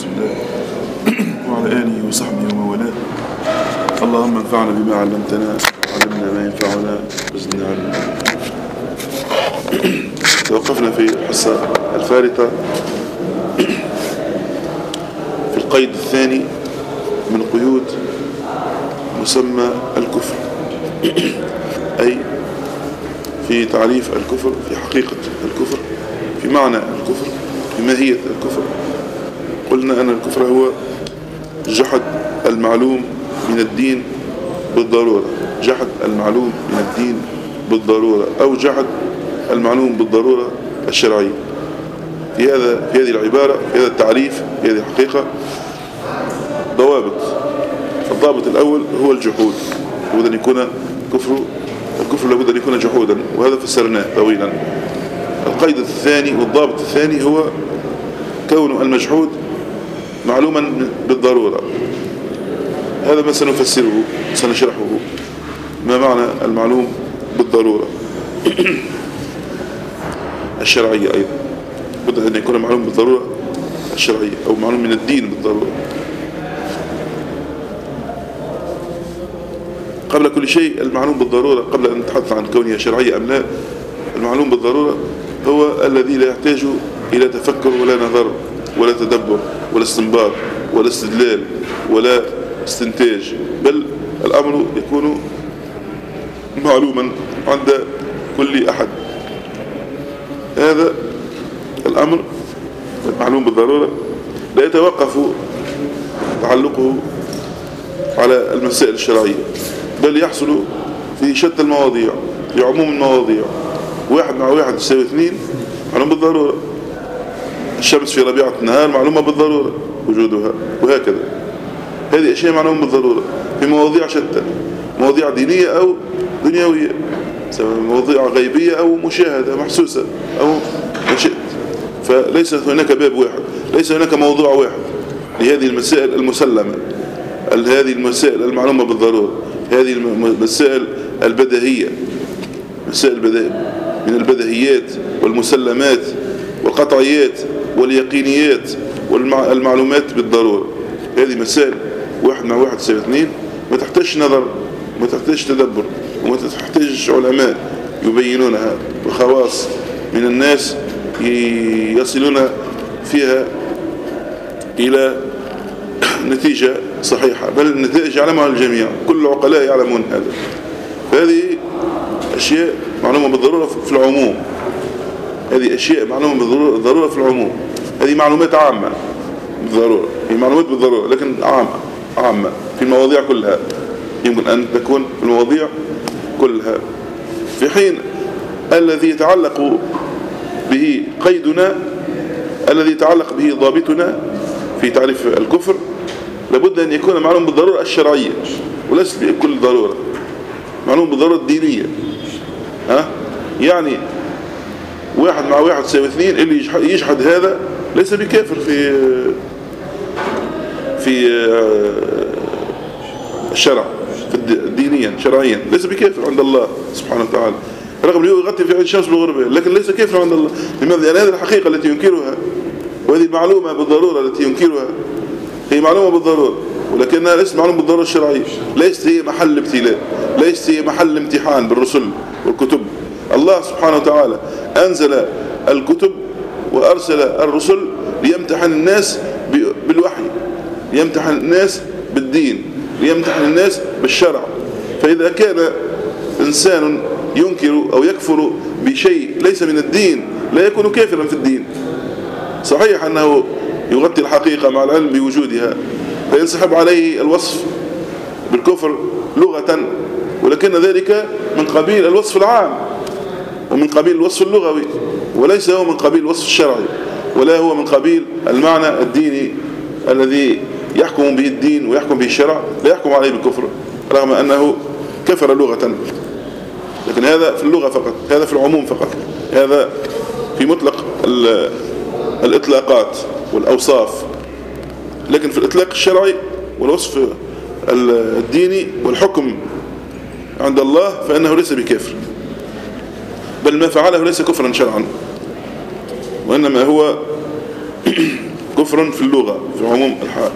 رسول الله وعلى آله وصحبه ومن والاه. اللهم انفعنا بما علمتنا وعلمنا ما ينفعنا وزدنا علما. توقفنا في الحصة الفارطة في القيد الثاني من قيود مسمى الكفر، أي في تعريف الكفر، في حقيقة الكفر، في معنى الكفر، في ماهية الكفر. قلنا أن الكفر هو جحد المعلوم من الدين بالضرورة، جحد المعلوم من الدين بالضرورة، أو جحد المعلوم بالضرورة الشرعية. في هذه العبارة، في هذا التعريف، في هذه الحقيقة ضوابط. الضابط الأول هو الجحود، لابد أن يكون الكفر لابد أن يكون جحودا، وهذا فسرناه طويلا. القيد الثاني والضابط الثاني هو كون المجحود معلوما بالضرورة. هذا ما سنفسره، سنشرحه، ما معنى المعلوم بالضرورة الشرعية. أيضا بدأ أن يكون معلوم بالضرورة الشرعية، أو معلوم من الدين بالضرورة. قبل كل شيء المعلوم بالضرورة، قبل أن نتحدث عن كونها شرعية أم لا، المعلوم بالضرورة هو الذي لا يحتاج إلى تفكر ولا نظر ولا تدبر ولا استنباط ولا استدلال ولا استنتاج، بل الأمر يكون معلوما عند كل أحد. هذا الأمر المعلوم بالضرورة لا يتوقف تعلقه على المسائل الشرعية، بل يحصل في شتى المواضيع، في عموم المواضيع. 1 مع 1 يساوي 2 معلوم بالضرورة. الشمس في ربيعة النهار معلومة بالضرورة وجودها، وهكذا. هذه أشياء معلومة بالضرورة في مواضيع شتى، مواضيع دينية أو دنيوية، سواء مواضيع غيبية أو مشاهدة محسوسة أو ما شئت. فليس هناك باب واحد، ليس هناك موضوع واحد لهذه المسائل المسلمة، هذه المسائل المعلومة بالضرورة، هذه المسائل البديهية، مسائل من البديهيات والمسلمات والقطعيات واليقينيات والمعلومات بالضرورة. هذه مسائل 1 مع 1 يساوي 2، ما تحتاج نظر، ما تحتاج تدبر، وما تحتاج علماء يبينونها، وخواص من الناس يصلون فيها إلى نتيجة صحيحة، بل النتائج يعلمها الجميع، كل العقلاء يعلمون هذا. فهذه أشياء معلومة بالضرورة في العموم، هذه أشياء معلومة بالضرورة في العموم. هذه معلومات عامة بالضرورة، هي معلومات بالضرورة لكن عامة في المواضيع كلها، يمكن أن تكون في المواضيع كلها. في حين الذي يتعلق به قيدنا، الذي يتعلق به ضابطنا في تعريف الكفر، لابد أن يكون معلوم بالضرورة الشرعية، وليس بكل ضرورة، معلوم بالضرورة الدينية. يعني 1 مع 1 يساوي 2، اللي يجحد هذا ليس بكافر في الشرع، في دينيا شرعيا ليس بكافر عند الله سبحانه وتعالى، رغم أنه يغطي في عين الشمس بالغربة، لكن ليس كافر عند الله. لماذا؟ لأن هذه الحقيقة التي ينكرها، وهذه المعلومة بالضرورة التي ينكرها هي معلومة بالضرورة، ولكنها ليست معلومة بالضرورة الشرعية، ليست هي محل ابتلاء، ليست هي محل امتحان بالرسل والكتب. الله سبحانه وتعالى أنزل الكتب وأرسل الرسل ليمتحن الناس بالوحي، ليمتحن الناس بالدين، ليمتحن الناس بالشرع. فإذا كان إنسان ينكر أو يكفر بشيء ليس من الدين، لا يكون كافرا في الدين. صحيح أنه يغطي الحقيقة مع العلم بوجودها، فينسحب عليه الوصف بالكفر لغة، ولكن ذلك من قبيل الوصف العام ومن قبيل الوصف اللغوي، وليس هو من قبيل الوصف الشرعي، ولا هو من قبيل المعنى الديني الذي يحكم به الدين ويحكم به الشرع، لا يحكم عليه بالكفر رغم أنه كفر لغة. لكن هذا في اللغة فقط، هذا في العموم فقط، هذا في مطلق الإطلاقات والأوصاف. لكن في الإطلاق الشرعي والوصف الديني والحكم عند الله فإنه ليس بكافر، بل ما فعله ليس كفرا شرعا، وإنما هو كفر في اللغة في عموم الحال.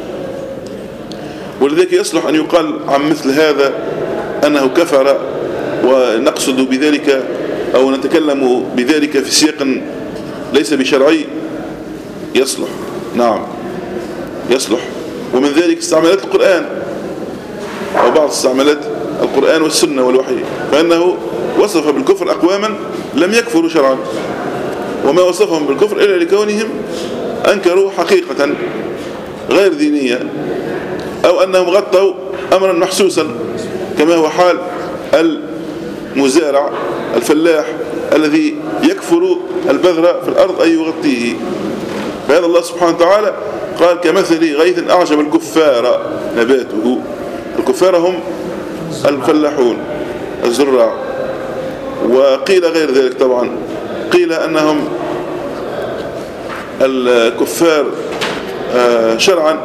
ولذلك يصلح أن يقال عن مثل هذا أنه كفر، ونقصد بذلك أو نتكلم بذلك في سياق ليس بشرعي، يصلح، نعم يصلح. ومن ذلك استعمالات القرآن أو بعض استعمالات القرآن والسنة والوحي، فإنه وصف بالكفر أقواما لم يكفروا شرعا، وما وصفهم بالكفر إلا لكونهم أنكروا حقيقة غير دينية، أو أنهم غطوا أمرا محسوسا، كما هو حال المزارع الفلاح الذي يكفر البذر في الأرض أي يغطيه. فهذا الله سبحانه وتعالى قال كمثل غيث أعجب الكفار نباته. الكفار هم الفلاحون الزراع. وقيل غير ذلك طبعا، قيل أنهم الكفار شرعا،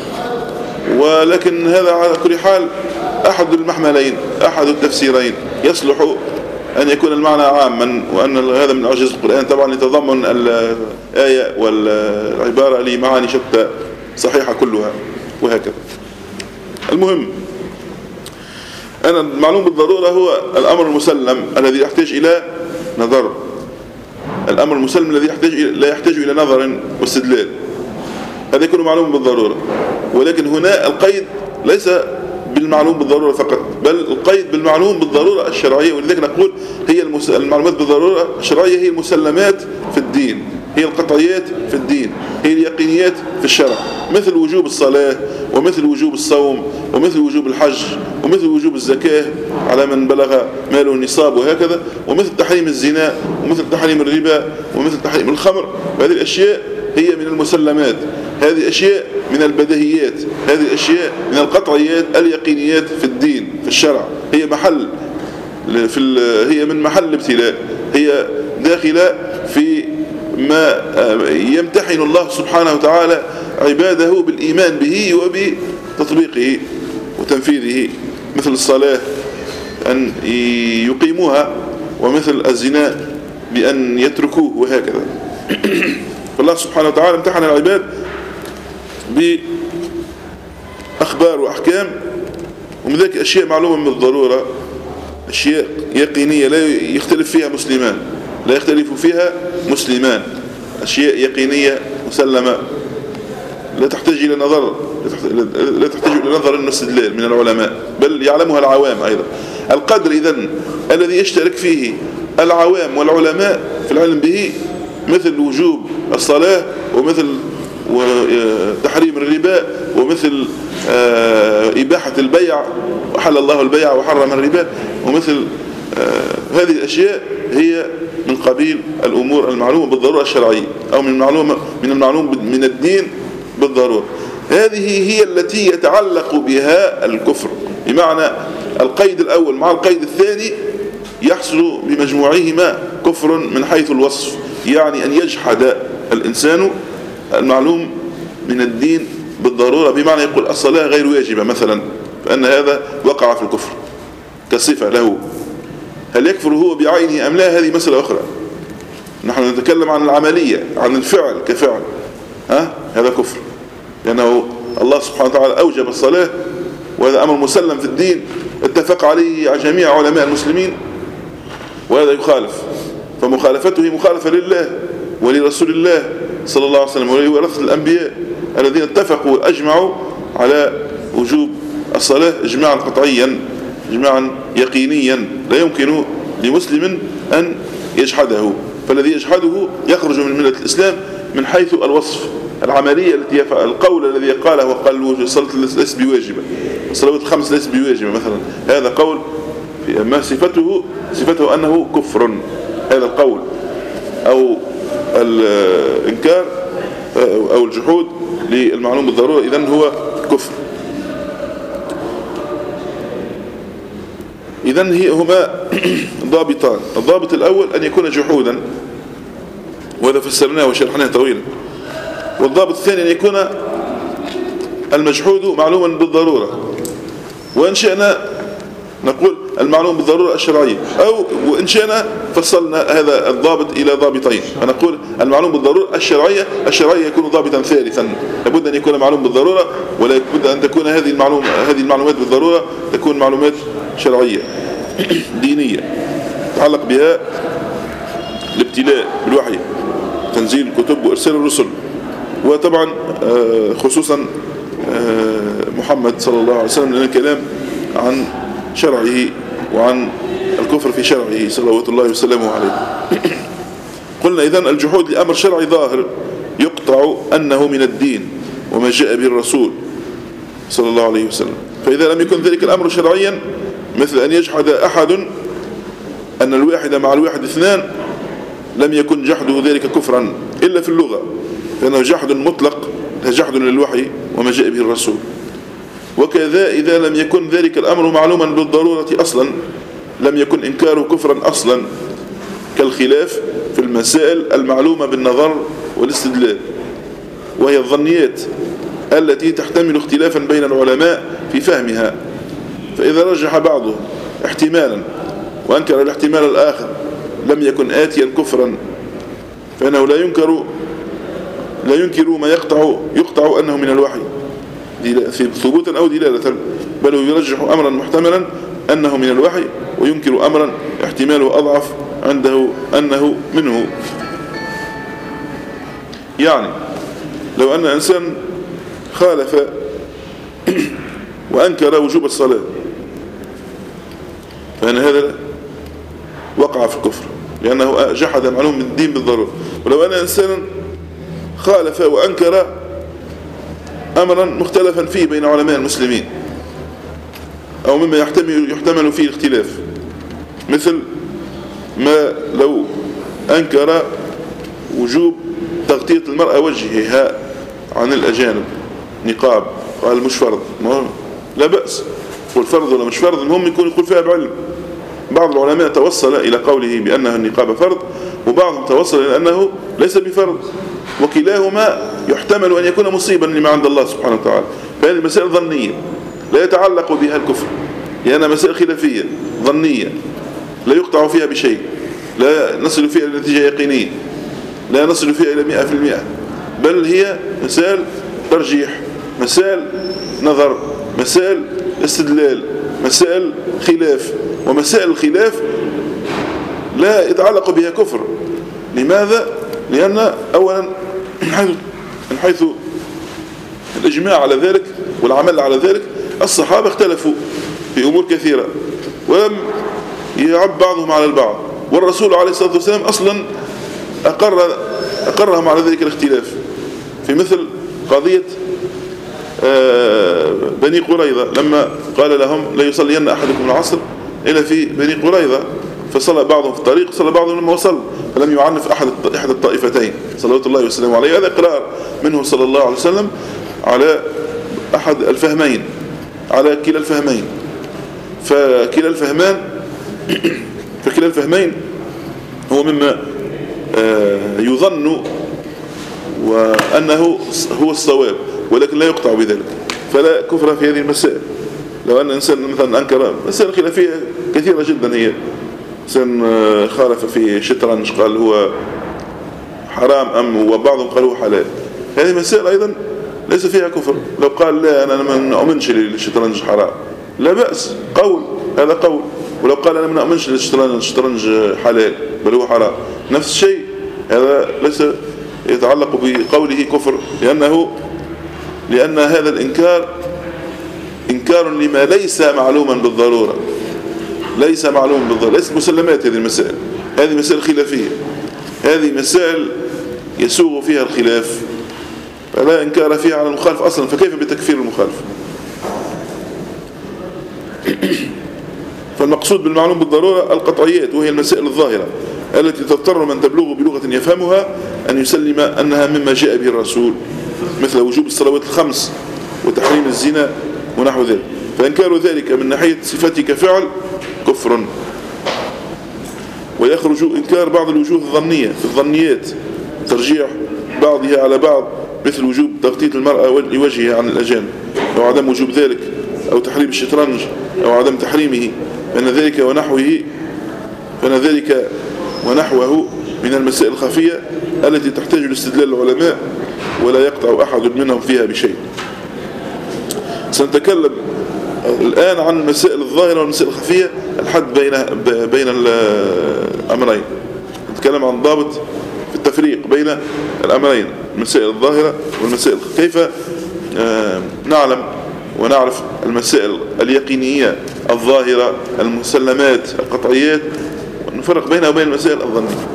ولكن هذا على كل حال أحد المحملين، أحد التفسيرين. يصلح أن يكون المعنى عاما، وأن هذا من أعجاز القرآن طبعا يتضمن الآية والعبارة لمعاني شتى صحيحة كلها، وهكذا. المهم أن المعلوم بالضرورة هو الأمر المسلم الذي يحتاج إلى نظر، الأمر المسلم الذي لا يحتاج إلى نظر واستدلال، هذا يكون معلوم بالضرورة. ولكن هنا القيد ليس بالمعلوم بالضرورة فقط، بل القيد بالمعلوم بالضرورة الشرعية. ولذلك نقول هي المعلومات بالضرورة الشرعية هي المسلمات في الدين، هي القطعيات في الدين، هي اليقينيات في الشرع، مثل وجوب الصلاة، ومثل وجوب الصوم، ومثل وجوب الحج، ومثل وجوب الزكاة على من بلغ ماله النصاب، وهكذا، ومثل تحريم الزنا، ومثل تحريم الربا، ومثل تحريم الخمر. هذه الأشياء هي من المسلمات، هذه الأشياء من البديهيات، هذه الأشياء من القطعيات اليقينيات في الدين في الشرع. هي محل هي من محل الابتلاء، هي داخلة في ما يمتحن الله سبحانه وتعالى عباده بالإيمان به وبتطبيقه وتنفيذه، مثل الصلاة أن يقيموها، ومثل الزنا بأن يتركوه، وهكذا. فالله سبحانه وتعالى امتحن العباد بأخبار وأحكام، ومن ذلك أشياء معلومة بالضرورة، أشياء يقينية لا يختلف فيها مسلمان، لا يختلف فيها مسلمان، أشياء يقينية مسلمة لا تحتاج إلى نظر، لا تحتاج إلى نظر واستدلال من العلماء، بل يعلمها العوام أيضا. القدر إذن الذي يشترك فيه العوام والعلماء في العلم به، مثل وجوب الصلاة، ومثل تحريم الربا، ومثل إباحة البيع، وحل الله البيع وحرم الربا، ومثل هذه الأشياء هي من قبيل الأمور المعلومة بالضرورة الشرعية، أو من المعلوم من الدين بالضرورة. هذه هي التي يتعلق بها الكفر، بمعنى القيد الأول مع القيد الثاني يحصل بمجموعهما كفر من حيث الوصف، يعني أن يجحد الإنسان المعلوم من الدين بالضرورة، بمعنى يقول الصلاة غير واجبة مثلا، فأن هذا وقع في الكفر كصفة له. هل يكفر هو بعينه أم لا؟ هذه مسألة أخرى. نحن نتكلم عن العملية، عن الفعل كفعل، هذا كفر، لأنه الله سبحانه وتعالى أوجب الصلاة، وهذا أمر مسلم في الدين اتفق عليه جميع علماء المسلمين، وهذا يخالف، فمخالفته مخالفة لله ولرسول الله صلى الله عليه وسلم ولورثة الأنبياء الذين اتفقوا وأجمعوا على وجوب الصلاة إجماعا قطعيا، إجماعا يقينيا لا يمكن لمسلم أن يجحده. فالذي يجحده يخرج من ملة الإسلام من حيث الوصف، العملية التي القول الذي قاله وقال الصلاة ليست بواجبة، الصلوات الخمس ليست بواجبة مثلا، هذا قول، أما صفته أنه كفر، هذا القول أو الإنكار أو الجحود للمعلوم بالضرورة إذن هو كفر. إذن هما ضابطان. الضابط الأول أن يكون جحودا، وهذا فسرناه وشرحناه طويلا. والضابط الثاني أن يكون المجحود معلوما بالضرورة. وإن شئنا نقول المعلوم بالضرورة الشرعية، أو وإن شئنا فصلنا هذا الضابط إلى ضابطين، فنقول المعلوم بالضرورة الشرعية يكون ضابطا ثالثا، لابد أن يكون معلوم بالضرورة، ولا بد أن تكون هذه المعلومات بالضرورة تكون معلومات شرعية دينية تتعلق بها الابتلاء بالوحي، تنزيل الكتب وإرسال الرسل، وطبعا خصوصا محمد صلى الله عليه وسلم، لأن الكلام عن شرعه وعن الكفر في شرعه صلوات الله وسلامه عليه. قلنا إذن الجحود لأمر شرعي ظاهر يقطع أنه من الدين وما جاء به الرسول صلى الله عليه وسلم. فإذا لم يكن ذلك الأمر شرعيا، مثل أن يجحد أحد أن الواحد مع الواحد اثنان، لم يكن جحده ذلك كفرا إلا في اللغة، فإنه جحد مطلق، جحد للوحي وما جاء به الرسول. وكذا إذا لم يكن ذلك الأمر معلوما بالضرورة أصلا، لم يكن إنكاره كفرا أصلا، كالخلاف في المسائل المعلومة بالنظر والاستدلال، وهي الظنيات التي تحتمل اختلافا بين العلماء في فهمها، فإذا رجح بعضهم احتمالا وأنكر الاحتمال الآخر لم يكن آتيا كفرا، فإنه لا ينكر ما يقطع أنه من الوحي ثبوتا أو دلالة، بل يرجح أمرا محتملا أنه من الوحي، وينكر أمرا احتماله أضعف عنده أنه منه. يعني لو أن إنسان خالف وأنكر وجوب الصلاة، فإن هذا وقع في الكفر، لأنه جحد معلوم من الدين بالضرورة. ولو أن إنسان خالف وأنكر أمرا مختلفا فيه بين علماء المسلمين، أو مما يحتمل فيه الاختلاف، مثل ما لو أنكر وجوب تغطية المرأة وجهها عن الأجانب نقاب، قال مش فرض، لا بأس، قل فرض ولا مش فرض، المهم يقول فيها بعلم. بعض العلماء توصل إلى قوله بأنها النقاب فرض، وبعضهم توصل إلى أنه ليس بفرض، وكلاهما يحتمل أن يكون مصيبا لما عند الله سبحانه وتعالى. فهذه مسائل ظنية لا يتعلق بها الكفر، لأنها مسائل خلافية ظنية لا يقطع فيها بشيء، لا نصل فيها إلى نتيجة يقينية، لا نصل فيها إلى 100%، بل هي مسائل ترجيح، مسائل نظر، مسائل استدلال، مسائل خلاف. ومسائل الخلاف لا يتعلق بها كفر. لماذا؟ لأن أولا من حيث الإجماع على ذلك والعمل على ذلك، الصحابة اختلفوا في أمور كثيرة ولم يعب بعضهم على البعض، والرسول عليه الصلاة والسلام أصلا أقرهم على ذلك الاختلاف، في مثل قضية بني قريظة، لما قال لهم لا يصلين أحدكم العصر إلا في بني قريظة، فصلى بعضهم في الطريق، صلى بعضهم لما وصل، فلم يعنف أحد الطائفتين صلوات الله وسلامه عليه. هذا إقرار منه صلى الله عليه وسلم على أحد الفهمين، على كلا الفهمين. فكلا الفهمين هو مما يظن وأنه هو الصواب، ولكن لا يقطع بذلك، فلا كفر في هذه المسائل. لو أن إنسان مثلا أنكر مسائل خلافية كثيرة جدا، هي إنسان خالف في شطرنج قال هو حرام وبعضهم قال هو حلال، هذه مسائل أيضا ليس فيها كفر. لو قال لا أنا ما أؤمنش للشطرنج حرام، لا بأس، قول، هذا قول. ولو قال أنا ما أؤمنش للشطرنج حلال بل هو حرام، نفس الشيء، هذا ليس يتعلق بقوله كفر، لأن هذا الإنكار إنكار لما ليس معلوما بالضرورة، ليس مسلمات. هذه المسائل، هذه مسائل خلافية، هذه مسائل يسوغ فيها الخلاف، فلا إنكار فيها على المخالف أصلا، فكيف بتكفير المخالف؟ فالمقصود بالمعلوم بالضرورة القطعيات، وهي المسائل الظاهرة التي تضطر من تبلغ بلغة يفهمها أن يسلم أنها مما جاء به الرسول، مثل وجوب الصلوات الخمس وتحريم الزنا ونحو ذلك. فإنكار ذلك من ناحية صفتي كفعل كفر. ويخرج إنكار بعض الوجوه الظنية في الظنيات، ترجيح بعضها على بعض، مثل وجوب تغطية المرأة لوجهها عن الأجانب، أو عدم وجوب ذلك، أو تحريم الشطرنج أو عدم تحريمه، فإن ذلك ونحوه من المسائل الخفية التي تحتاج لاستدلال العلماء ولا يقطع أحد منهم فيها بشيء. سنتكلم الآن عن المسائل الظاهرة والمسائل الخفية، الحد بين الأمرين. نتكلم عن ضابط في التفريق بين الأمرين، المسائل الظاهرة والمسائل كيف نعلم ونعرف المسائل اليقينية الظاهرة المسلمات القطعيات، ونفرق بينها وبين المسائل الظنية.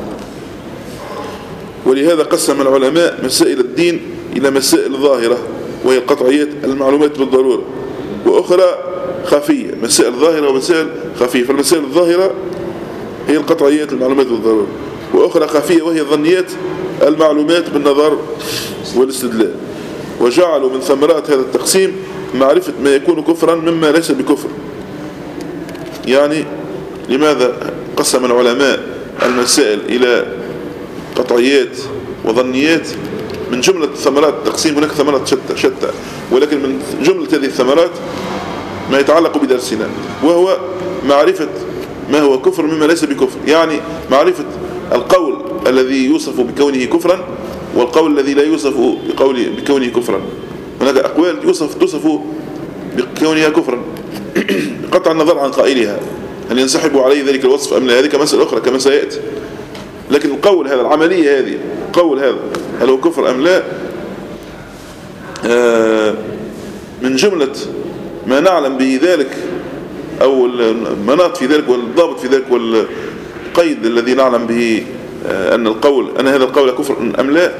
ولهذا قسم العلماء مسائل الدين إلى مسائل ظاهرة وهي القطعيات المعلومات بالضرورة، وأخرى خفية، مسائل ظاهرة ومسائل خفية. فالمسائل الظاهرة هي القطعيات المعلومات بالضرورة، وأخرى خفية وهي الظنيات المعلومات بالنظر والاستدلال. وجعلوا من ثمرات هذا التقسيم معرفة ما يكون كفرا مما ليس بكفر. يعني لماذا قسم العلماء المسائل إلى قطعيات وظنيات؟ من جملة ثمرات التقسيم هناك ثمرات شتى، ولكن من جملة هذه الثمرات ما يتعلق بدرسنا، وهو معرفة ما هو كفر مما ليس بكفر. يعني معرفة القول الذي يوصف بكونه كفرا والقول الذي لا يوصف بكونه كفرا. هناك أقوال تصف بكونها كفرا قطع النظر عن قائلها، هل ينسحب عليه ذلك الوصف أم لا؟ هذه مسألة أخرى كما سيأتي. لكن القول هذا، العملية هذه، القول هذا هل هو كفر أم لا، من جملة ما نعلم به ذلك أو المناط في ذلك والضابط في ذلك والقيد الذي نعلم به أن هذا القول كفر أم لا،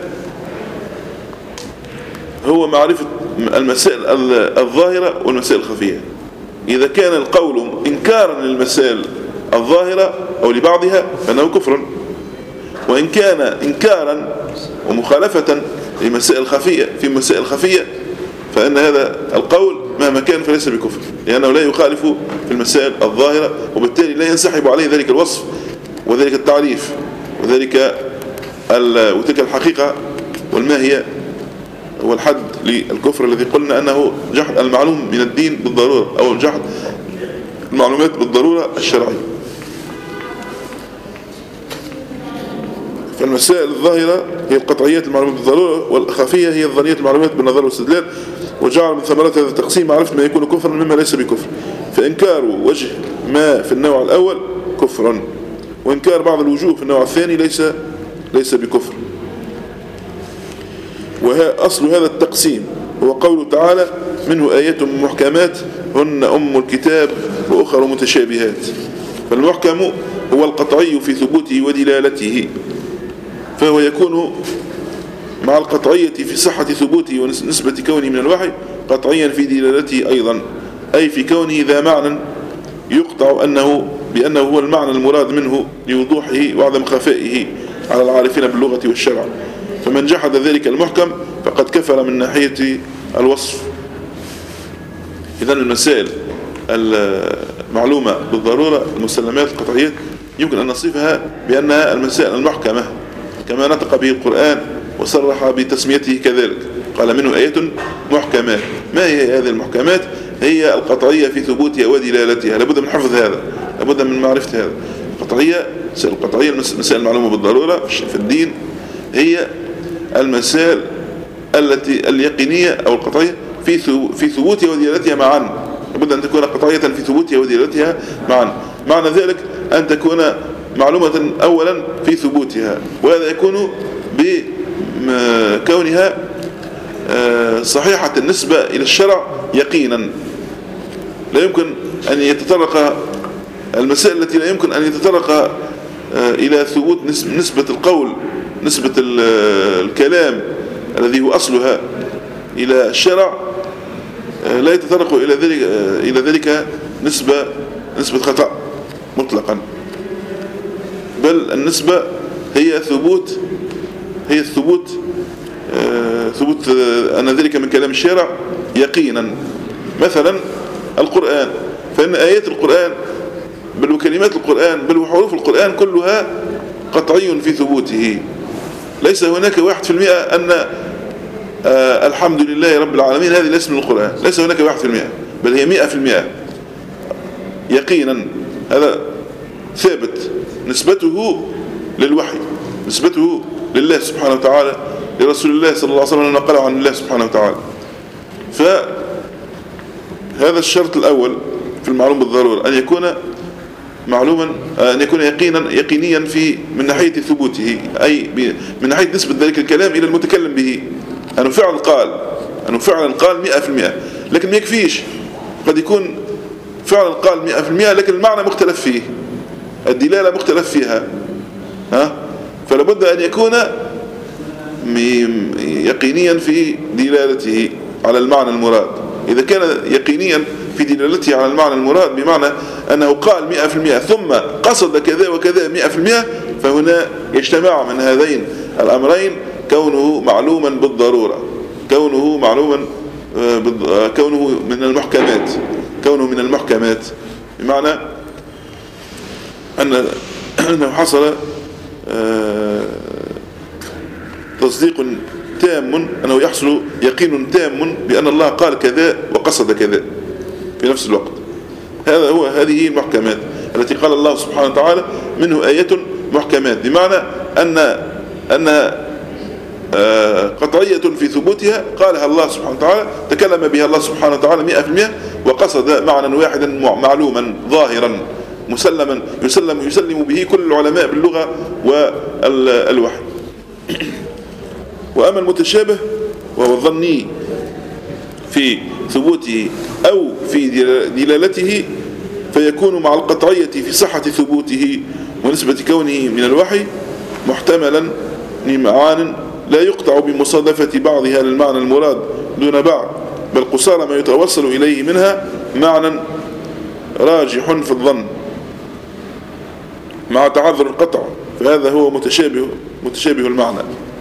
هو معرفة المسائل الظاهرة والمسائل الخفية. إذا كان القول إنكارا للمسائل الظاهرة أو لبعضها فإنه كفر، وإن كان إنكارا ومخالفة لمسائل خفية في مسائل خفية فإن هذا القول مهما كان فليس بكفر، لأنه لا يخالف في المسائل الظاهرة، وبالتالي لا ينسحب عليه ذلك الوصف وذلك التعريف وتلك الحقيقة والماهية والحد للكفر الذي قلنا أنه جحد المعلوم من الدين بالضرورة أو جحد المعلومات بالضرورة الشرعية. فالمسائل الظاهرة هي القطعيات المعلومات بالضرورة، والخفية هي الظنيات المعلومات بالنظر والاستدلال. وجعل من ثمرات هذا التقسيم عرفت ما يكون كفرا مما ليس بكفر، فإنكار وجه ما في النوع الأول كفرا، وإنكار بعض الوجوه في النوع الثاني ليس بكفر. وأصل هذا التقسيم هو قوله تعالى: منه آيات محكمات هن أم الكتاب وأخر متشابهات. فالمحكم هو القطعي في ثبوته ودلالته، فهو يكون مع القطعية في صحة ثبوته ونسبة كونه من الوحي قطعيا في دلالته أيضا، أي في كونه ذا معنى يقطع بأنه هو المعنى المراد منه لوضوحه وعدم خفائه على العارفين باللغة والشرع. فمن جحد ذلك المحكم فقد كفر من ناحية الوصف. إذن المسائل المعلومة بالضرورة المسلمات القطعيات يمكن أن نصفها بأنها المسائل المحكمة كما نطق به القرآن وصرح بتسميته كذلك، قال: منه آيات محكمات. ما هي هذه المحكمات؟ هي القطعية في ثبوتها ودلالتها. لابد من حفظ هذا، لابد من معرفة هذا. القطعية المسائل المعلومة بالضرورة في الدين هي المسائل اليقينية أو القطعية في ثبوتها ودلالتها معا. لابد أن تكون قطعية في ثبوتها ودلالتها معا. معنى ذلك أن تكون معلومة أولا في ثبوتها، وهذا يكون بكونها صحيحة النسبة إلى الشرع يقينا. لا يمكن أن يتطرق المسائل التي لا يمكن أن يتطرق إلى ثبوت نسبة القول، نسبة الكلام الذي هو أصلها إلى الشرع، لا يتطرق إلى ذلك نسبة خطأ مطلقا، بل النسبة هي الثبوت ثبوت أن ذلك من كلام الشارع يقينا. مثلا القرآن، فإن آيات القرآن بل وكلمات القرآن بل وحروف القرآن كلها قطعي في ثبوته. ليس هناك 1% أن الحمد لله رب العالمين هذه الاسم من القرآن، ليس هناك 1%، بل هي 100% يقينا هذا ثابت، نسبته للوحي، نسبته لله سبحانه وتعالى، لرسول الله صلى الله عليه وسلم نقله عن الله سبحانه وتعالى. فهذا الشرط الأول في المعلوم بالضرورة، أن يكون معلوما، أن يكون يقينيا من ناحية ثبوته، أي من ناحية نسبة ذلك الكلام إلى المتكلم به، أنه فعلا قال 100%. لكن ما يكفيش، قد يكون فعلا قال 100% لكن المعنى مختلف فيه، الدلالة مختلف فيها، فلا بد أن يكون يقينيا في دلالته على المعنى المراد. إذا كان يقينيا في دلالته على المعنى المراد بمعنى أنه قال 100% ثم قصد كذا وكذا 100%، فهنا يجتمع من هذين الأمرين كونه معلوما بالضرورة، كونه من المحكمات، بمعنى أنه حصل تصديق تام، أنه يحصل يقين تام بأن الله قال كذا وقصد كذا في نفس الوقت. هذه المحكمات التي قال الله سبحانه وتعالى منه آية محكمات، بمعنى أنها قطعية في ثبوتها، قالها الله سبحانه وتعالى، تكلم بها الله سبحانه وتعالى 100%، وقصد معنى واحدا معلوما ظاهرا يسلم به كل العلماء باللغة والوحي. وأما المتشابه وهو الظني في ثبوته أو في دلالته، فيكون مع القطعية في صحة ثبوته ونسبة كونه من الوحي محتملا لمعان لا يقطع بمصادفة بعضها للمعنى المراد دون بعض، بل قصارى ما يتوصل إليه منها معنى راجح في الظن مع تعذر القطع، فهذا هو متشابه المعنى.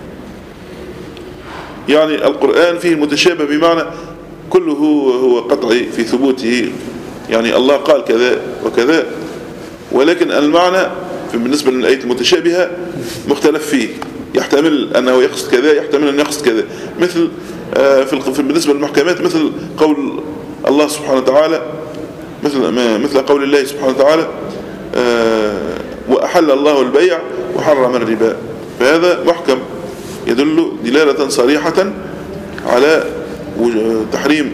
يعني القرآن فيه المتشابه بمعنى كله هو قطعي في ثبوته، يعني الله قال كذا وكذا، ولكن المعنى بالنسبة للآية المتشابهة مختلف فيه، يحتمل أنه يقصد كذا، يحتمل أن يقصد كذا، مثل بالنسبة للمحكمات مثل قول الله سبحانه وتعالى، مثل قول الله سبحانه وتعالى وأحل الله البيع وحرم الربا، فهذا محكم يدل دلالة صريحة على تحريم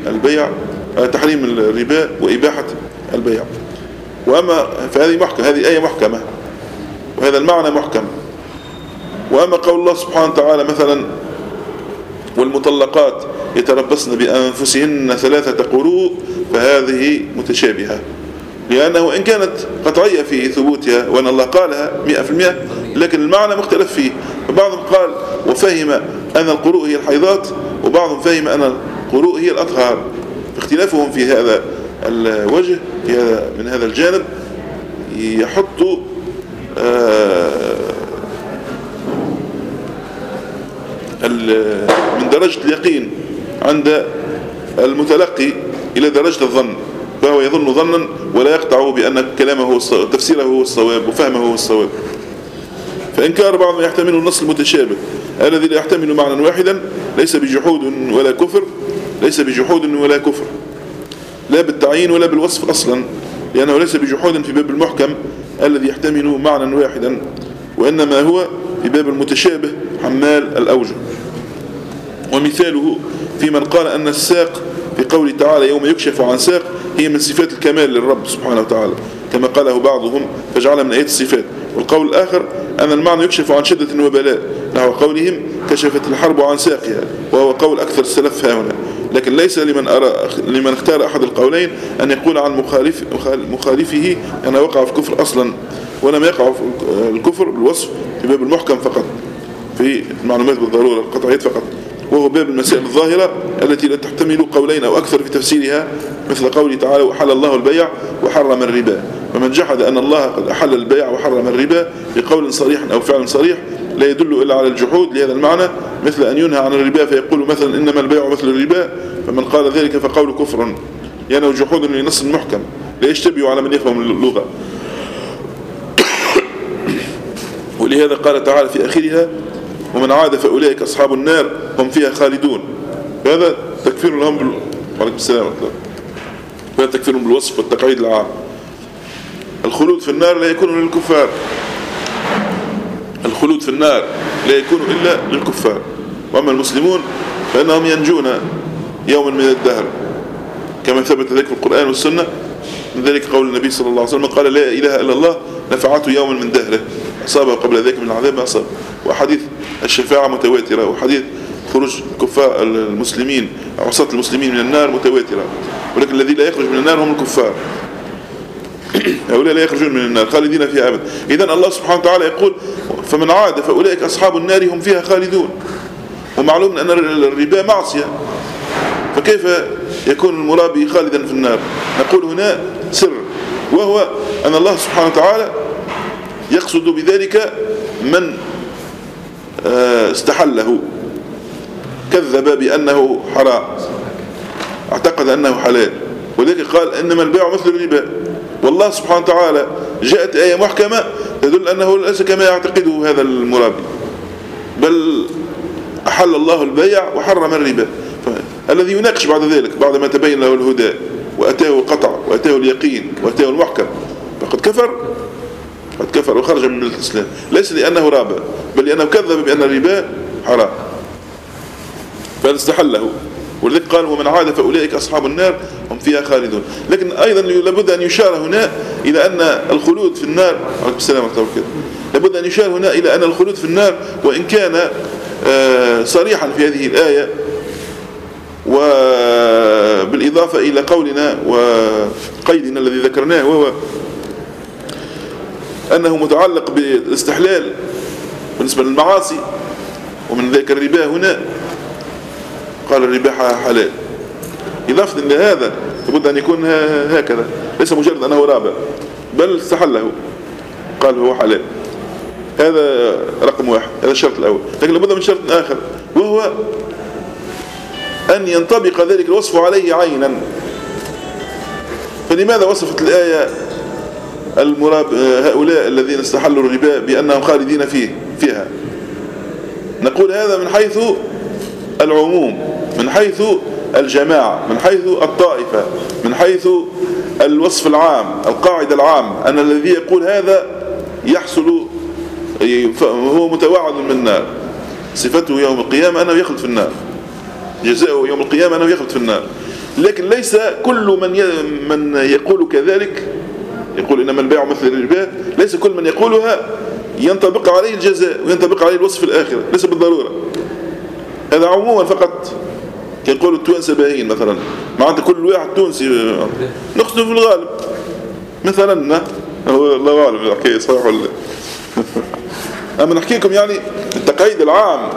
الربا وإباحة البيع. فهذه محكمة، هذه آية محكمة وهذا المعنى محكم. وأما قول الله سبحانه وتعالى مثلا والمطلقات يتربصن بأنفسهن 3 قروء، فهذه متشابهة، لأنه إن كانت قطعية في ثبوتها وأن الله قالها 100%، لكن المعنى مختلف فيه، فبعضهم قال وفهم أن القروء هي الحيضات، وبعضهم فهم أن القروء هي الأطهار، اختلافهم في هذا الوجه من هذا الجانب يحط من درجة اليقين عند المتلقي إلى درجة الظن، فهو يظن ظنا ولا يقطع بأن كلامه تفسيره هو الصواب وفهمه هو الصواب. فإنكار بعض ما يحتمل النص المتشابه الذي لا يحتمل معنى واحدا ليس بجحود ولا كفر، لا بالتعيين ولا بالوصف أصلا، لأنه ليس بجحود في باب المحكم الذي يحتمل معنى واحدا، وإنما هو في باب المتشابه حمال الأوجه. ومثاله في من قال أن الساق في قوله تعالى يوم يكشف عن ساق هي من صفات الكمال للرب سبحانه وتعالى كما قاله بعضهم فجعلها من آية الصفات. والقول الآخر أن المعنى يكشف عن شدة وبلاء نحو قولهم كشفت الحرب عن ساقها، وهو قول أكثر السلف هنا. لكن ليس لمن اختار أحد القولين أن يقول عن مخالفه أنه وقع في كفر أصلا، ولم يقع في الكفر بالوصف في باب المحكم فقط، في المعلومات بالضرورة القطعيات فقط، وهو باب المسائل الظاهرة التي لا تحتمل قولين أو أكثر في تفسيرها، مثل قوله تعالى وحل الله البيع وحرم الربا. فمن جحد أن الله قد أحل البيع وحرم الربا بقول صريح أو فعل صريح لا يدل إلا على الجحود لهذا المعنى، مثل أن ينهى عن الربا فيقول مثلا إنما البيع مثل الربا، فمن قال ذلك فقول كفر، لأنه جحود لنص محكم لا يشتبه على من يفهم اللغة. ولهذا قال تعالى في آخرها ومن عاد فأولئك أصحاب النار هم فيها خالدون، فهذا تكفير لهم وعليكم السلام، فهذا تكفير بالوصف والتقعيد العام. الخلود في النار لا يكون للكفار، الخلود في النار لا يكون إلا للكفار. وأما المسلمون فإنهم ينجون يوما من الدهر كما ثبت ذلك في القرآن والسنة. من ذلك قول النبي صلى الله عليه وسلم قال لا إله إلا الله نفعته يوما من دهره أصابه قبل ذلك من العذاب ما أصاب. وحديث الشفاعة متواترة، وحديث خروج كفار المسلمين عصاة المسلمين من النار متواترة، ولكن الذي لا يخرج من النار هم الكفار. هؤلاء لا يخرجون من النار خالدين فيها أبدا. إذن الله سبحانه وتعالى يقول فمن عاد فأولئك أصحاب النار هم فيها خالدون. ومعلوم أن الربا معصية، فكيف يكون المرابي خالدا في النار؟ نقول هنا سر، وهو أن الله سبحانه وتعالى يقصد بذلك من استحله، كذب بأنه حرام، اعتقد أنه حلال، ولذلك قال إنما البيع مثل الربا. والله سبحانه وتعالى جاءت آية محكمة تدل أنه ليس كما يعتقده هذا المرابي، بل أحل الله البيع وحرم الربا. الذي يناقش بعد ذلك بعد ما تبين له الهدى وأتاه القطع وأتاه اليقين وأتاه المحكم فقد كفر وخرج من الإسلام، ليس لأنه رابى بل لأنه كذب بأن الربا حرام فاستحله. ولذلك قال ومن عاد فأولئك أصحاب النار هم فيها خالدون. لكن أيضا لابد أن يشار هنا إلى أن الخلود في النار، عليكم السلام ورحمة الله وبركاته، لابد أن يشار هنا إلى أن الخلود في النار وإن كان صريحا في هذه الآية، وبالإضافة إلى قولنا وقيدنا الذي ذكرناه وهو أنه متعلق بالاستحلال بالنسبة للمعاصي، ومن ذلك الربا هنا قال الربا حلال. إضافة إلى هذا لابد أن يكون هكذا، ليس مجرد أنه رابع بل استحله قال هو حلال. هذا رقم واحد، هذا الشرط الأول. لكن لابد من شرط آخر، وهو أن ينطبق ذلك الوصف عليه عينا. فلماذا وصفت الآية هؤلاء الذين استحلوا الربا بأنهم خالدين فيها؟ نقول هذا من حيث العموم، من حيث الجماعة، من حيث الطائفة، من حيث الوصف العام، القاعدة العام، أن الذي يقول هذا يحصل هو متوعد من النار، صفته يوم القيامة أنه يخلد في النار، جزاؤه يوم القيامة أنه يخلد في النار. لكن ليس كل من يقول كذلك، يقول إنما البيع مثل الربا، ليس كل من يقولها ينطبق عليه الجزاء وينطبق عليه الوصف الآخر، ليس بالضرورة. هذا عموما فقط، يقول التوانسة باهين مثلا، معناته كل واحد تونسي نقصده في الغالب مثلا، الله أعلم الحكاية صحيح ولا. أما نحكي لكم يعني التقييد العام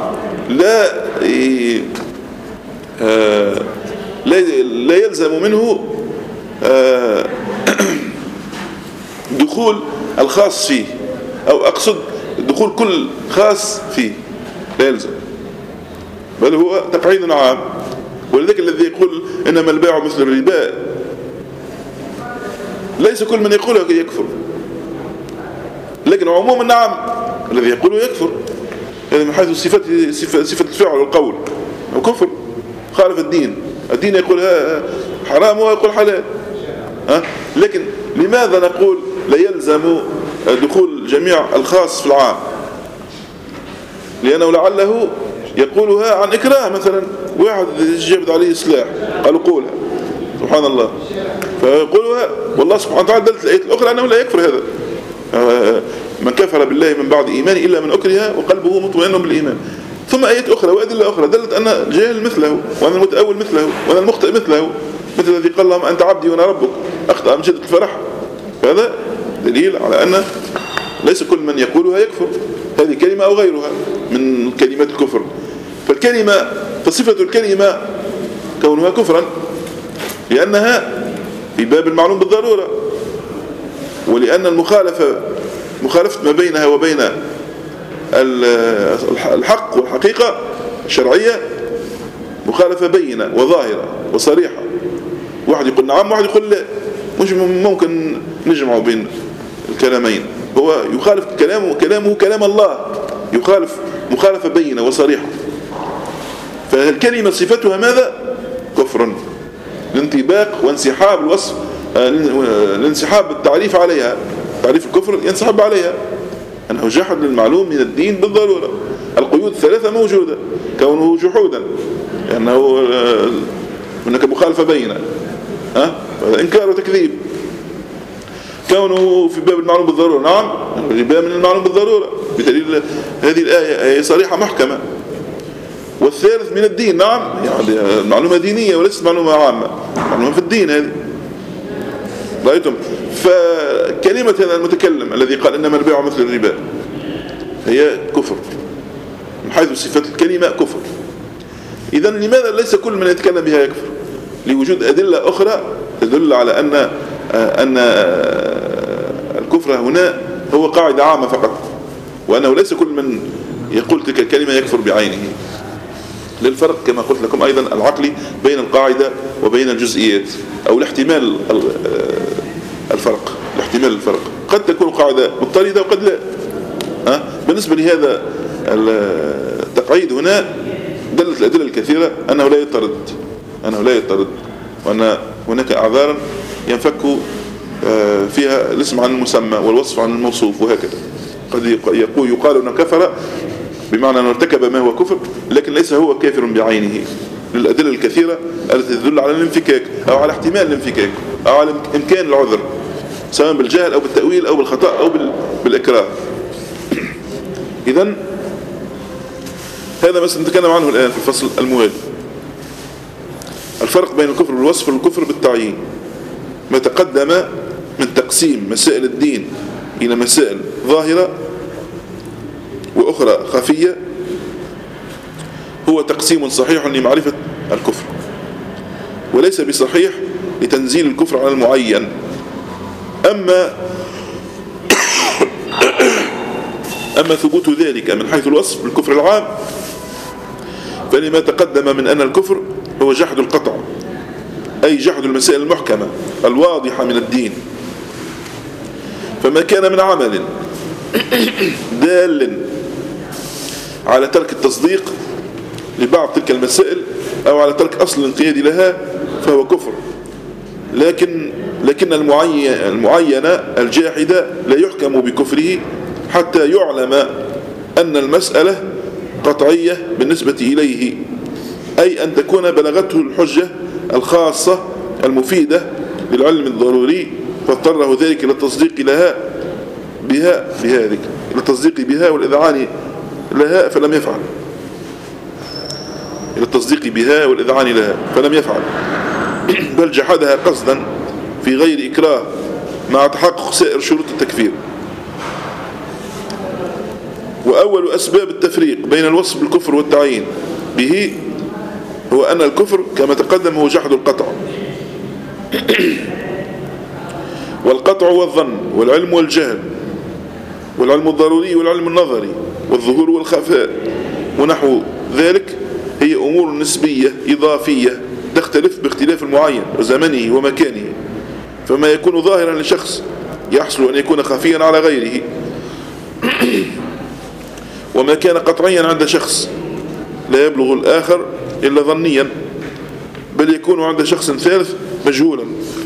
لا يلزم منه دخول الخاص فيه، أو أقصد دخول كل خاص فيه، لا يلزم، بل هو تقعيد عام. ولذلك الذي يقول إنما البيع مثل الربا، ليس كل من يقوله يكفر، لكن عموما نعم الذي يقوله يكفر، يعني من حيث صفة الفعل والقول وكفر، خالف الدين يقول حرام ويقول حلال. لكن لماذا نقول لا يلزم دخول جميع الخاص في العام؟ لأنه لعله يقولها عن إكراه، مثلا واحد جابت عليه سلاح قالوا قولها سبحان الله، فيقولها والله سبحانه وتعالى دلت الآية الأخرى أنه لا يكفر هذا، من كفر بالله من بعد إيمانه إلا من أكره وقلبه مطمئن بالإيمان. ثم آيات أخرى وأدلة أخرى دلت أن الجاهل مثله، وأن المتأول مثله، وأن المخطئ مثله، مثل الذي قال لهم أنت عبدي وأنا ربك أخطأ من شدة الفرح. فهذا دليل على أن ليس كل من يقولها يكفر، هذه كلمة أو غيرها من كلمات الكفر. فصفة الكلمة كونها كفرا لأنها في باب المعلوم بالضرورة، ولأن مخالفة ما بينها وبين الحق والحقيقة الشرعية مخالفة بينة وظاهرة وصريحة. واحد يقول نعم واحد يقول لا، مش ممكن نجمع بين الكلامين. هو يخالف كلامه كلام الله، يخالف مخالفة بينة وصريحة. فالكلمة صفتها ماذا؟ كفر، الانطباق وانسحاب الوصف الانسحاب التعريف عليها، تعريف الكفر ينسحب عليها أنه جحد للمعلوم من الدين بالضرورة. القيود الثلاثة موجودة، كونه جحودا لأنه هناك مخالفة بينه، هذا إنكار وتكذيب. كونه في باب المعلوم بالضرورة، نعم في باب من المعلوم بالضرورة بدليل هذه الآية، آية صريحة محكمة. والثالث من الدين، نعم يعني معلومة دينية وليست معلومة عامة، معلومة في الدين هذه. رأيتم؟ فكلمة هذا المتكلم الذي قال إنما البيع مثل الربا هي كفر من حيث صفة الكلمة، كفر. إذن لماذا ليس كل من يتكلم بها يكفر؟ لوجود أدلة أخرى تدل على أن الكفر هنا هو قاعدة عامة فقط، وأنه ليس كل من يقول تلك الكلمة يكفر بعينه. للفرق كما قلت لكم أيضا العقلي بين القاعدة وبين الجزئيات، أو الاحتمال الفرق، الاحتمال الفرق. قد تكون قاعدة مضطردة وقد لا. بالنسبة لهذا التقعيد هنا دلت الأدلة الكثيرة أنه لا يضطرد، وأن هناك أعذارا ينفك فيها الاسم عن المسمى والوصف عن الموصوف، وهكذا. قد يقال أنه كفر بمعنى أنه ارتكب ما هو كفر، لكن ليس هو كافر بعينه، للأدلة الكثيرة التي تدل على الانفكاك أو على احتمال الانفكاك أو على إمكان العذر، سواء بالجهل أو بالتأويل أو بالخطأ أو بالإكراه. إذن هذا بس نتكلم عنه الآن في الفصل الموالي، الفرق بين الكفر بالوصف والكفر بالتعيين. ما تقدم من تقسيم مسائل الدين إلى مسائل ظاهرة وأخرى خفية هو تقسيم صحيح لمعرفة الكفر، وليس بصحيح لتنزيل الكفر على المعين. أما ثبوت ذلك من حيث الوصف بالكفر العام فلما تقدم من أن الكفر هو جحد القطع، أي جحد المسائل المحكمة الواضحة من الدين. فما كان من عمل دال على ترك التصديق لبعض تلك المسائل أو على ترك أصل الانقياد لها فهو كفر، لكن المعينة الجاحدة لا يحكم بكفره حتى يعلم أن المسألة قطعية بالنسبة إليه، أي أن تكون بلغته الحجة الخاصة المفيدة للعلم الضروري فاضطره ذلك إلى التصديق إلى التصديق بها والإذعان لها فلم يفعل، إلى التصديق بها والإذعان لها فلم يفعل، بل جحدها قصدا في غير إكراه مع تحقق سائر شروط التكفير. وأول أسباب التفريق بين الوصف بالكفر والتعيين به هو أن الكفر كما تقدم هو جحد القطع، والقطع والظن والعلم والجهل والعلم الضروري والعلم النظري والظهور والخفاء ونحو ذلك هي أمور نسبية إضافية تختلف باختلاف المعين وزمنه ومكانه، فما يكون ظاهرا لشخص يحصل أن يكون خفيا على غيره، وما كان قطعيا عند شخص لا يبلغ الآخر إلا ظنيا، بل يكون عند شخص ثالث مجهولا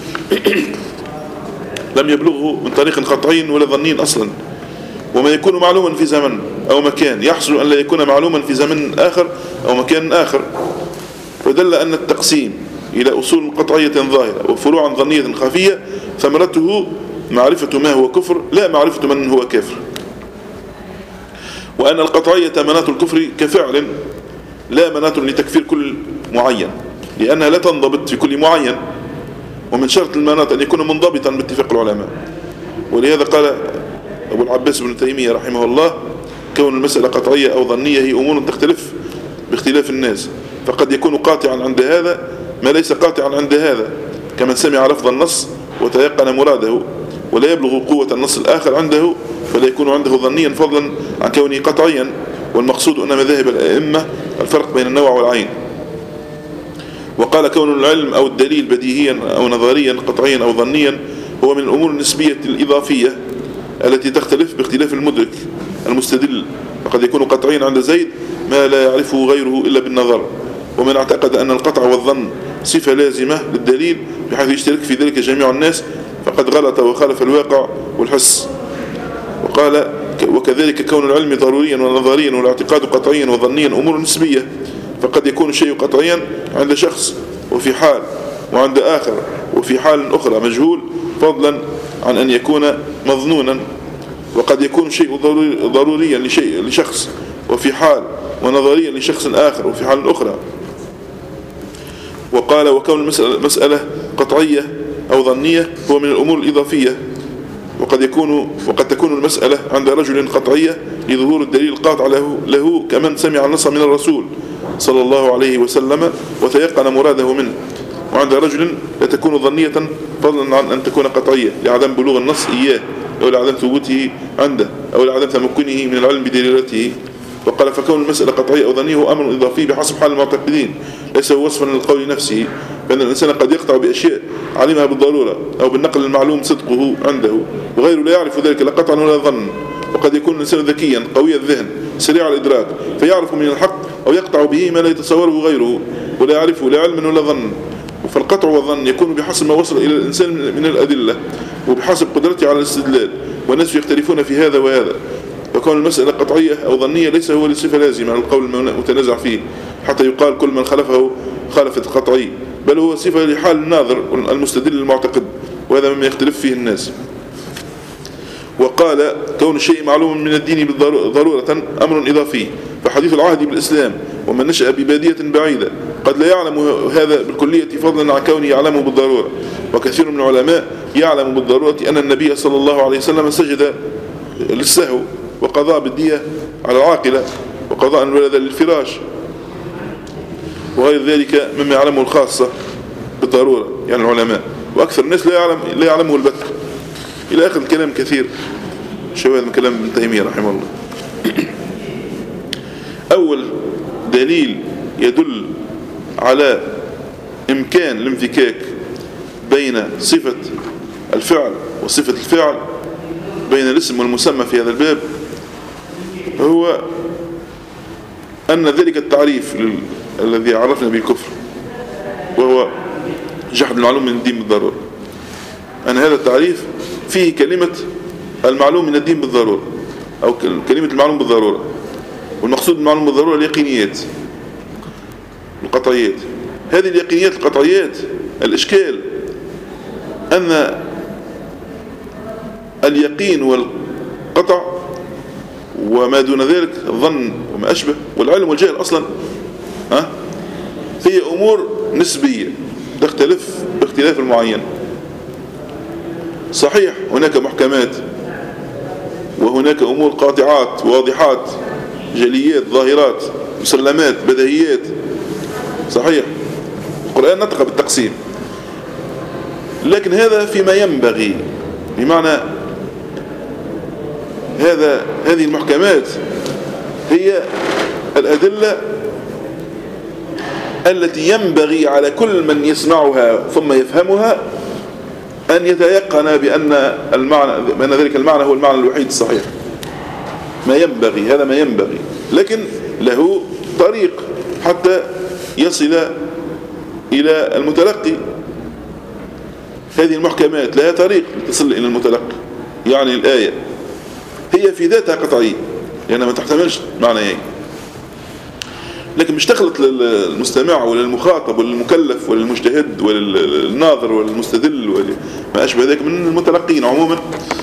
لم يبلغه من طريق قطعي ولا ظني أصلا. وما يكون معلوما في زمن أو مكان يحصل أن لا يكون معلوما في زمن آخر أو مكان آخر. فدل أن التقسيم إلى أصول قطعية ظاهرة وفروعا ظنية خفية ثمرته معرفة ما هو كفر لا معرفة من هو كافر، وأن القطعية مناط الكفر كفعل لا مناط لتكفير كل معين، لأنها لا تنضبط في كل معين، ومن شرط المناط أن يكون منضبطا باتفاق العلماء. ولهذا قال أبو العباس بن تيمية رحمه الله: كون المسألة قطعية أو ظنية هي أمور تختلف باختلاف الناس، فقد يكون قاطعا عند هذا ما ليس قاطعا عند هذا، كمن سمع لفظ النص وتيقن مراده ولا يبلغ قوة النص الآخر عنده فلا يكون عنده ظنيا فضلا عن كونه قطعيا. والمقصود أن مذاهب الأئمة الفرق بين النوع والعين. وقال: كون العلم أو الدليل بديهيا أو نظريا قطعيا أو ظنيا هو من الأمور النسبية الإضافية التي تختلف باختلاف المدرك المستدل، فقد يكون قطعيا عند زيد ما لا يعرفه غيره إلا بالنظر. ومن اعتقد أن القطع والظن صفة لازمة للدليل بحيث يشترك في ذلك جميع الناس فقد غلط وخالف الواقع والحس. وقال وكذلك كون العلم ضروريا ونظريا والاعتقاد قطعيا وظنيا أمور نسبية، فقد يكون الشيء قطعيا عند شخص وفي حال، وعند آخر وفي حال أخرى مجهول، فضلا عن أن يكون مظنونا. وقد يكون الشيء ضروريا لشخص وفي حال، ونظريا لشخص آخر وفي حال أخرى. وقال وكون المسألة قطعية أو ظنية هو من الأمور الإضافية، وقد تكون المسألة عند رجل قطعية لظهور الدليل القاطع له كمن سمع النص من الرسول صلى الله عليه وسلم وتيقن مراده منه، وعند رجل لا تكون ظنية فضلا عن أن تكون قطعية لعدم بلوغ النص إياه أو لعدم ثبوته عنده أو لعدم تمكنه من العلم بدلالته. وقال فكون المسألة قطعية أو ظنية هو أمر إضافي بحسب حال المعتقدين، ليس هو وصفا للقول نفسه، فإن الإنسان قد يقطع بأشياء علمها بالضرورة أو بالنقل المعلوم صدقه عنده، وغيره لا يعرف ذلك لا قطعا ولا ظنا. وقد يكون الإنسان ذكيا قوي الذهن سريع الإدراك فيعرف من الحق أو يقطع به ما لا يتصوره غيره ولا يعرفه لا علما ولا ظنا. فالقطع والظن يكون بحسب ما وصل إلى الإنسان من الأدلة وبحسب قدرته على الاستدلال، والناس يختلفون في هذا وهذا. وكون المسألة قطعية أو ظنية ليس هو لصفة لازمة على القول المتنازع فيه حتى يقال كل من خلفه خالفت القطعي، بل هو صفة لحال الناظر المستدل المعتقد، وهذا مما يختلف فيه الناس. وقال كون الشيء معلوم من الدين ضرورة أمر إضافي، فحديث العهد بالإسلام ومن نشأ ببادية بعيدة قد لا يعلم هذا بالكلية فضلا عن كونه يعلمه بالضرورة. وكثير من العلماء يعلم بالضرورة أن النبي صلى الله عليه وسلم سجد للسهو وقضاء بالدية على العاقلة وقضاء الولد للفراش وغير ذلك مما يعلمه الخاصة بالضرورة يعني العلماء، وأكثر الناس لا يعلمه البتة إلى آخر الكلام كثير شواهد من كلام ابن تيمية رحمه الله. أول دليل يدل على إمكان الانفكاك بين صفة الفعل وصفة الفعل بين الاسم والمسمى في هذا الباب هو أن ذلك التعريف الذي عرفنا به الكفر وهو جحد المعلوم من الدين بالضرورة، أن هذا التعريف فيه كلمة المعلوم من الدين بالضرورة أو كلمة المعلوم بالضرورة، والمقصود بالمعلوم بالضرورة اليقينيات القطعيات. هذه اليقينيات القطعيات الإشكال أن اليقين والقطع وما دون ذلك الظن وما أشبه والعلم والجهل أصلا هي أمور نسبية تختلف باختلاف المعين. صحيح هناك محكمات وهناك أمور قاطعات واضحات جليات ظاهرات مسلمات بديهيات، صحيح القرآن نطق بالتقسيم، لكن هذا فيما ينبغي، بمعنى هذه المحكمات هي الأدلة التي ينبغي على كل من يسمعها ثم يفهمها أن يتيقن بأن ذلك المعنى هو المعنى الوحيد الصحيح. ما ينبغي، هذا ما ينبغي، لكن له طريق حتى يصل إلى المتلقي. هذه المحكمات لها طريق لتصل إلى المتلقي، يعني الآية هي في ذاتها قطعية لأنها ما تحتملش معنيين، لكن مش تخلط للمستمع وللمخاطب وللمكلف وللمجتهد وللناظر وللمستدل وما أشبه ذلك من المتلقين عموما.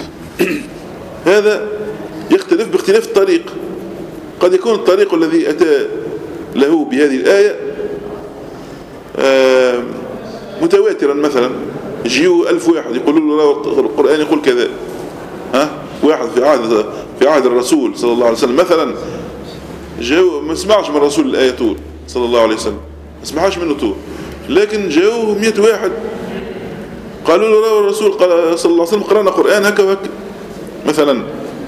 هذا يختلف باختلاف الطريق. قد يكون الطريق الذي أتى له بهذه الآية متواترا، مثلا يجيوه 1000 واحد يقولوا له القرآن يقول كذا، واحد في عهد الرسول صلى الله عليه وسلم مثلا جاءوا ما سمعش من الرسول الآية طول صلى الله عليه وسلم، ما سمعهاش منه طول، لكن جاءوه 100 واحد قالوا له الرسول قال صلى الله عليه وسلم قرأنا قرآن هكا وهكا مثلا،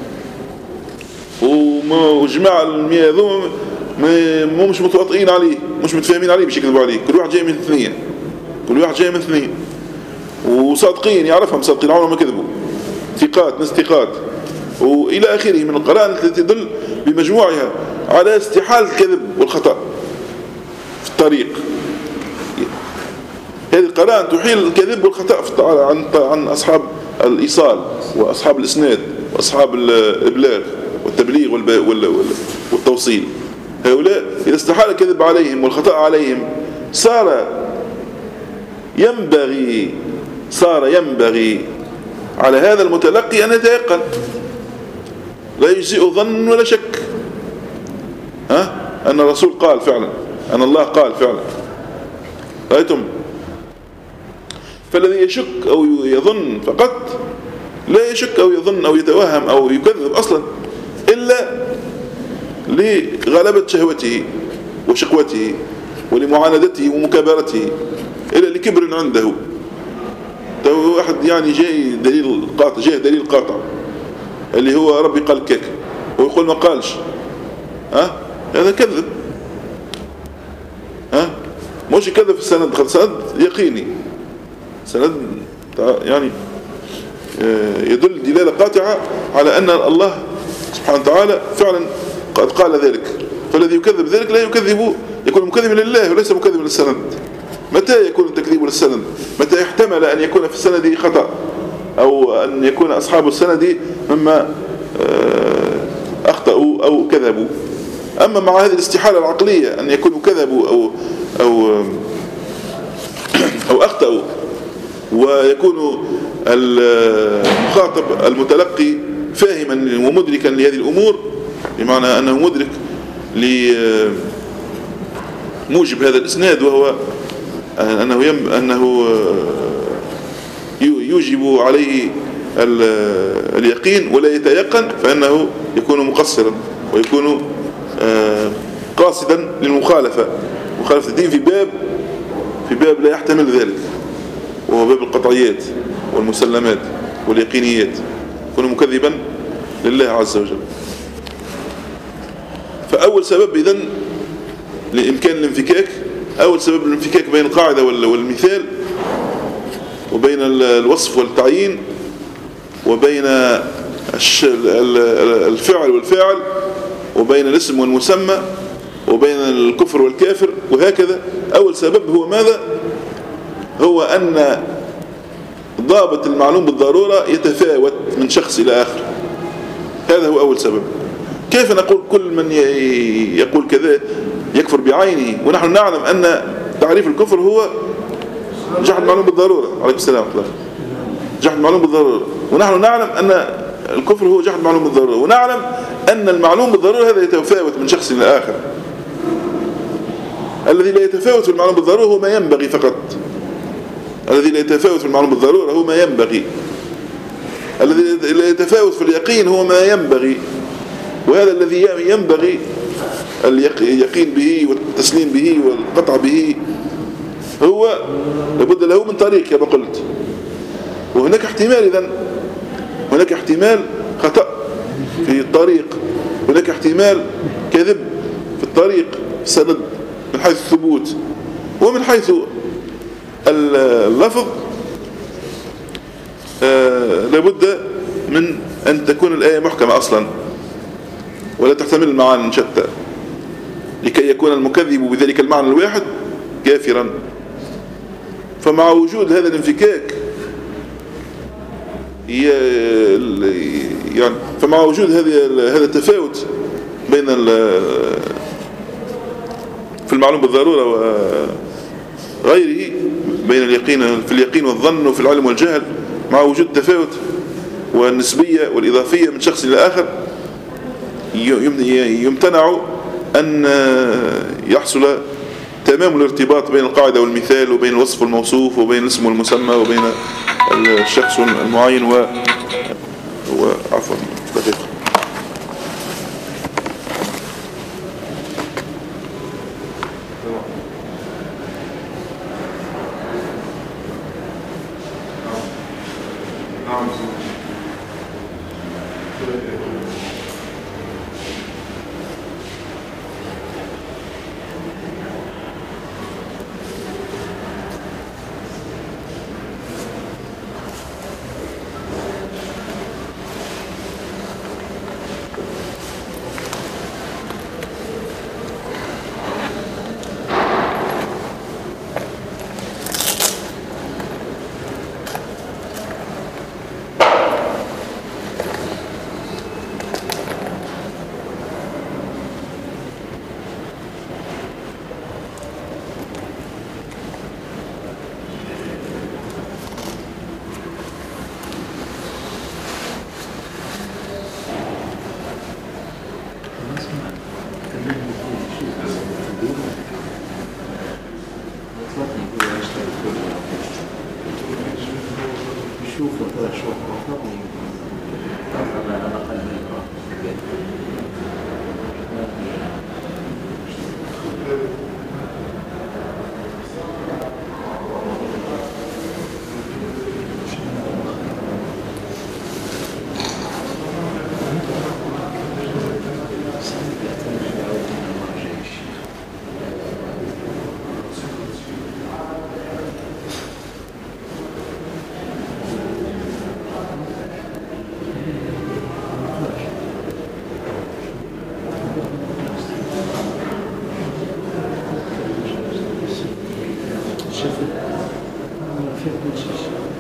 وجماعة ال100 ذو مش متواطئين عليه، مش متفاهمين عليه باش يكذبوا عليه، كل واحد جاي من اثنين وصادقين يعرفهم صادقين عمرهم ما كذبوا، ثقات ناس ثقات وإلى آخره من القرائن التي تدل بمجموعها على استحالة الكذب والخطأ في الطريق. هذه القرائن تحيل الكذب والخطأ عن أصحاب الإيصال وأصحاب الإسناد وأصحاب الإبلاغ والتبليغ والتوصيل. هؤلاء إذا استحال الكذب عليهم والخطأ عليهم صار ينبغي على هذا المتلقي أن يتيقن، لا يجزئ ظن ولا شك أن الرسول قال فعلا، أن الله قال فعلا. رأيتم؟ فالذي يشك أو يظن فقط لا يشك أو يظن أو يتوهم أو يكذب أصلا إلا لغلبة شهوته وشقوته ولمعاندته ومكابرته، إلا لكبر عنده. تو واحد يعني جاي دليل قاطع اللي هو ربي قال كيك ويقول ما قالش، هذا كذب. مش كذب في السند، سند يقيني، سند يعني يدل دلالة قاطعة على أن الله سبحانه وتعالى فعلا قد قال ذلك. فالذي يكذب ذلك لا يكون مكذبا لله وليس مكذبا للسند. متى يكون التكذيب للسند؟ متى يحتمل أن يكون في السند خطأ أو أن يكون أصحاب السند مما أخطأوا أو كذبوا. أما مع هذه الاستحالة العقلية أن يكونوا كذبوا أو أخطأوا، ويكون المخاطب المتلقي فاهما ومدركا لهذه الأمور، بمعنى أنه مدرك لموجب هذا الإسناد، وهو أنه يوجب عليه اليقين ولا يتيقن، فإنه يكون مقصرا ويكون قاصدا للمخالفة، مخالفة الدين في باب لا يحتمل ذلك، وهو باب القطعيات والمسلمات واليقينيات، يكون مكذبا لله عز وجل. فأول سبب إذن لإمكان الانفكاك، أول سبب الانفكاك بين القاعدة والمثال، وبين الوصف والتعيين، وبين الفعل والفاعل، وبين الاسم والمسمى، وبين الكفر والكافر، وهكذا. أول سبب هو ماذا؟ هو أن ضابط المعلوم بالضرورة يتفاوت من شخص إلى آخر. هذا هو أول سبب. كيف نقول كل من يقول كذا يكفر بعينه، ونحن نعلم أن تعريف الكفر هو جحد المعلوم بالضرورة؟ عليكم السلام ورحمة الله. جحد المعلوم بالضرورة، ونحن نعلم أن الكفر هو جحد المعلوم بالضرورة، ونعلم أن المعلوم بالضرورة هذا يتفاوت من شخص إلى آخر. الذي لا يتفاوت في المعلوم بالضرورة هو ما ينبغي فقط. الذي لا يتفاوت في المعلوم بالضرورة هو ما ينبغي. الذي لا يتفاوت في اليقين هو ما ينبغي، وهذا الذي ينبغي اليقين به والتسليم به والقطع به هو لابد له من طريق كما قلت. وهناك احتمال، إذن هناك احتمال خطأ في الطريق، هناك احتمال كذب في الطريق، السند من حيث الثبوت، ومن حيث اللفظ لابد من أن تكون الآية محكمة أصلا ولا تحتمل المعاني شتى، لكي يكون المكذب بذلك المعنى الواحد كافرا. فمع وجود هذا الانفكاك يعني فمع وجود هذا التفاوت بين في المعلوم بالضرورة وغيره، بين في اليقين والظن وفي العلم والجهل، مع وجود التفاوت والنسبية والإضافية من شخص إلى آخر، يمتنع أن يحصل تمام الارتباط بين القاعدة والمثال، وبين الوصف والموصوف، وبين الاسم والمسمى، وبين الشخص المعين عفوا دقيقة. شوفوا 3 شهور فقط على الأقل من البيت. شوفوا في كل شيء.